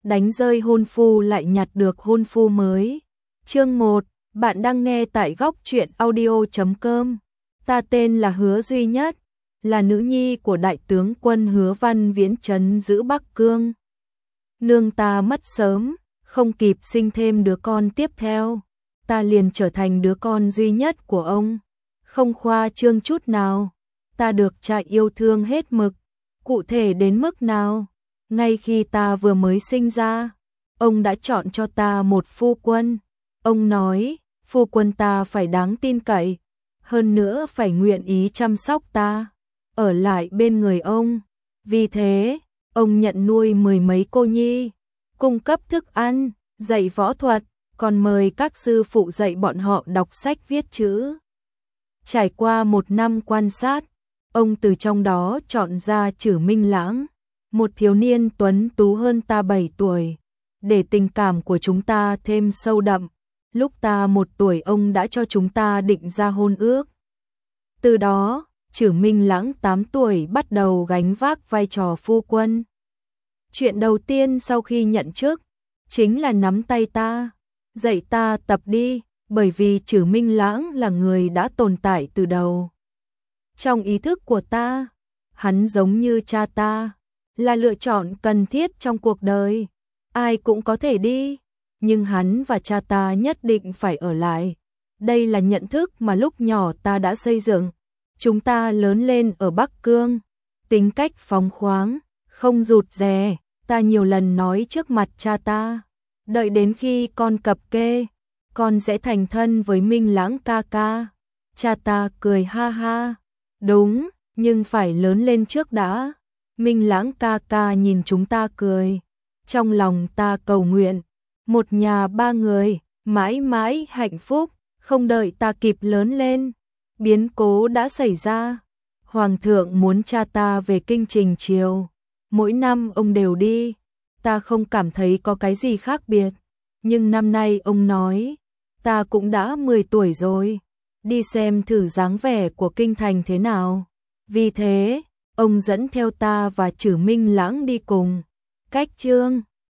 đánh rơi hôn phu lại nhặt được hôn phu mới. Chương 1, bạn đang nghe tại góc truyện audio.com. Ta tên là Hứa Duy Nhất, là nữ nhi của đại tướng quân Hứa Văn Viễn trấn giữ Bắc Cương. Nương ta mất sớm, không kịp sinh thêm đứa con tiếp theo, ta liền trở thành đứa con duy nhất của ông. Không khoa trương chút nào, ta được cha yêu thương hết mực. Cụ thể đến mức nào? Ngay khi ta vừa mới sinh ra, ông đã chọn cho ta một phu quân. Ông nói, phu quân ta phải đáng tin cậy, hơn nữa phải nguyện ý chăm sóc ta, ở lại bên người ông. Vì thế, ông nhận nuôi mười mấy cô nhi, cung cấp thức ăn, dạy võ thuật, còn mời các sư phụ dạy bọn họ đọc sách viết chữ. Trải qua 1 năm quan sát, ông từ trong đó chọn ra Trử Minh Lãng, một thiếu niên tuấn tú hơn ta 7 tuổi, để tình cảm của chúng ta thêm sâu đậm. Lúc ta 1 tuổi ông đã cho chúng ta định ra hôn ước. Từ đó, Trử Minh Lãng 8 tuổi bắt đầu gánh vác vai trò phu quân. Chuyện đầu tiên sau khi nhận chức, chính là nắm tay ta, dạy ta tập đi, bởi vì Trử Minh Lãng là người đã tồn tại từ đầu. Trong ý thức của ta, hắn giống như cha ta, là lựa chọn cần thiết trong cuộc đời. Ai cũng có thể đi, nhưng hắn và cha ta nhất định phải ở lại. Đây là nhận thức mà lúc nhỏ ta đã xây dựng. Chúng ta lớn lên ở Bắc Cương, tính cách phóng khoáng, không rụt rè. Ta nhiều lần nói trước mặt cha ta, đợi đến khi con cập kê, con sẽ thành thân với Minh Lãng ca ca. Cha ta cười ha ha, đúng, nhưng phải lớn lên trước đã. Minh Lãng ca ca nhìn chúng ta cười, trong lòng ta cầu nguyện, 1 nhà 3 người, mãi mãi hạnh phúc. Không đợi ta kịp lớn lên, biến cố đã xảy ra. Hoàng thượng muốn cha ta về kinh trình triều, mỗi năm ông đều đi, ta không cảm thấy có cái gì khác biệt. Nhưng năm nay ông nói, ta cũng đã 10 tuổi rồi, đi xem thử dáng vẻ của kinh thành thế nào. Vì thế, ông dẫn theo ta và Trử Minh Lãng đi cùng. Cách chương